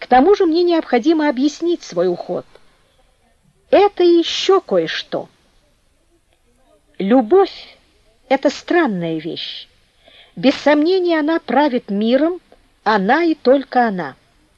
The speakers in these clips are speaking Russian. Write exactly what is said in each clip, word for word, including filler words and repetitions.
К тому же мне необходимо объяснить свой уход. Это еще кое-что. Любовь — это странная вещь. Без сомнения, она правит миром, она и только она.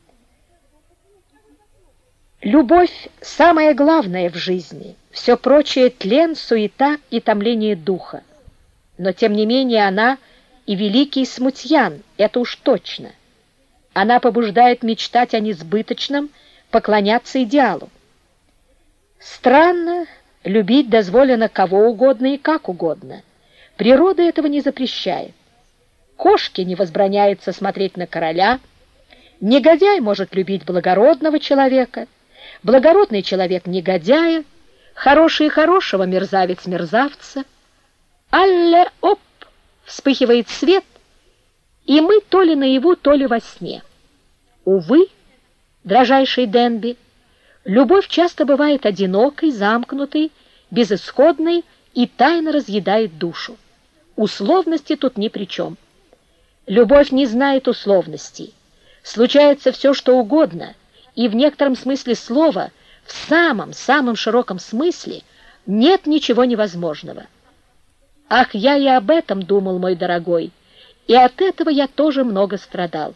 Любовь — самое главное в жизни, все прочее — тлен, суета и томление духа. Но, тем не менее, она и великий смутьян, это уж точно. Она побуждает мечтать о несбыточном, поклоняться идеалу. Странно, любить дозволено кого угодно и как угодно. Природа этого не запрещает. Кошке не возбраняется смотреть на короля, негодяй может любить благородного человека, благородный человек негодяя, хороший хорошего, мерзавец мерзавца. Алле-оп! Вспыхивает свет, и мы то ли наяву, то ли во сне. Увы, дрожайший Денби, любовь часто бывает одинокой, замкнутой, безысходной и тайно разъедает душу. Условности тут ни при чем. Любовь не знает условностей. Случается все, что угодно, и в некотором смысле слова, в самом-самом широком смысле, нет ничего невозможного. Ах, я и об этом думал, мой дорогой, и от этого я тоже много страдал.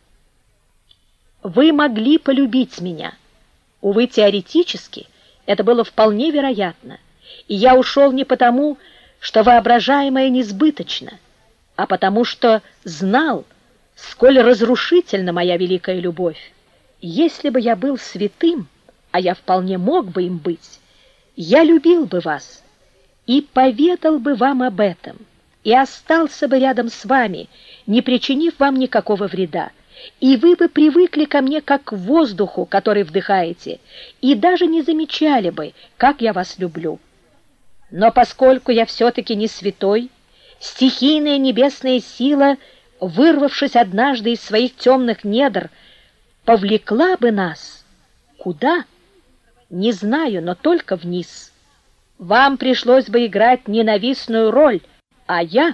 Вы могли полюбить меня. Увы, теоретически это было вполне вероятно, и я ушел не потому, что воображаемое несбыточно, а потому что знал, сколь разрушительна моя великая любовь. Если бы я был святым, а я вполне мог бы им быть, я любил бы вас и поведал бы вам об этом, и остался бы рядом с вами, не причинив вам никакого вреда, и вы бы привыкли ко мне как к воздуху, который вдыхаете, и даже не замечали бы, как я вас люблю. Но поскольку я все-таки не святой, стихийная небесная сила, вырвавшись однажды из своих темных недр, повлекла бы нас куда? Не знаю, но только вниз. Вам пришлось бы играть ненавистную роль, а я...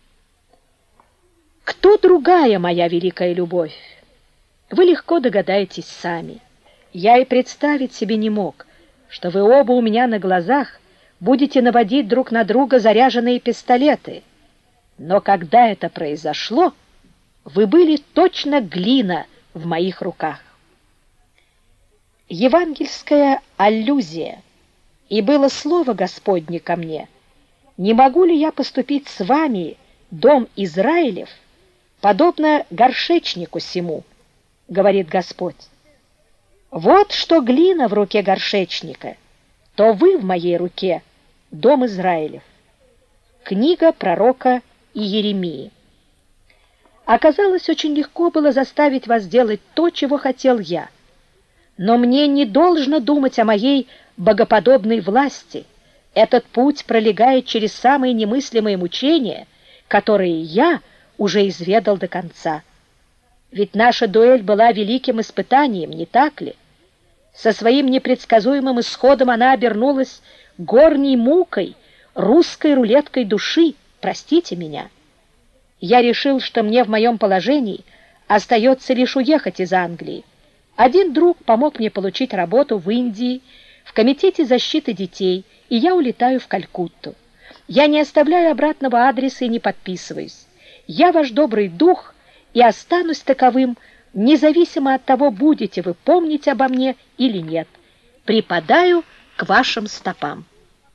Кто другая моя великая любовь? Вы легко догадаетесь сами. Я и представить себе не мог, что вы оба у меня на глазах будете наводить друг на друга заряженные пистолеты. Но когда это произошло, вы были точно глина в моих руках. Евангельская аллюзия. И было слово Господне ко мне: не могу ли я поступить с вами, дом Израилев, подобно горшечнику сему, говорит Господь. Вот что глина в руке горшечника, то вы в моей руке, дом Израилев. Книга пророка Иеремии. Оказалось, очень легко было заставить вас делать то, чего хотел я. Но мне не должно думать о моей богоподобной власти. Этот путь пролегает через самые немыслимые мучения, которые я уже изведал до конца. Ведь наша дуэль была великим испытанием, не так ли? Со своим непредсказуемым исходом она обернулась горней мукой, русской рулеткой души, простите меня. Я решил, что мне в моем положении остается лишь уехать из Англии. Один друг помог мне получить работу в Индии, в Комитете защиты детей, и я улетаю в Калькутту. Я не оставляю обратного адреса и не подписываюсь. Я ваш добрый дух и останусь таковым, независимо от того, будете вы помнить обо мне или нет. Припадаю к вашим стопам.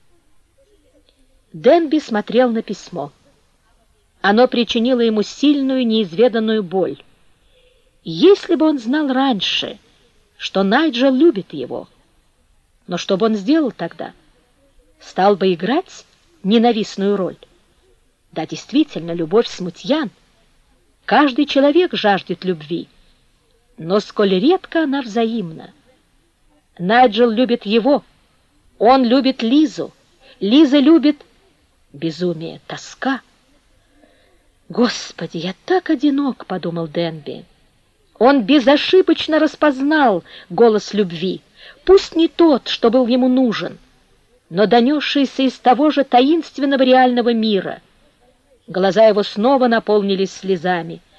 Денби смотрел на письмо. Оно причинило ему сильную, неизведанную боль. Если бы он знал раньше, что Найджел любит его, но что бы он сделал тогда? Стал бы играть ненавистную роль? Да, действительно, любовь смутьян. Каждый человек жаждет любви, но сколь редко она взаимна. Найджел любит его, он любит Лизу, Лиза любит... Безумие, тоска. «Господи, я так одинок», — подумал Денби. Он безошибочно распознал голос любви, пусть не тот, что был ему нужен, но донесшийся из того же таинственного реального мира. Глаза его снова наполнились слезами.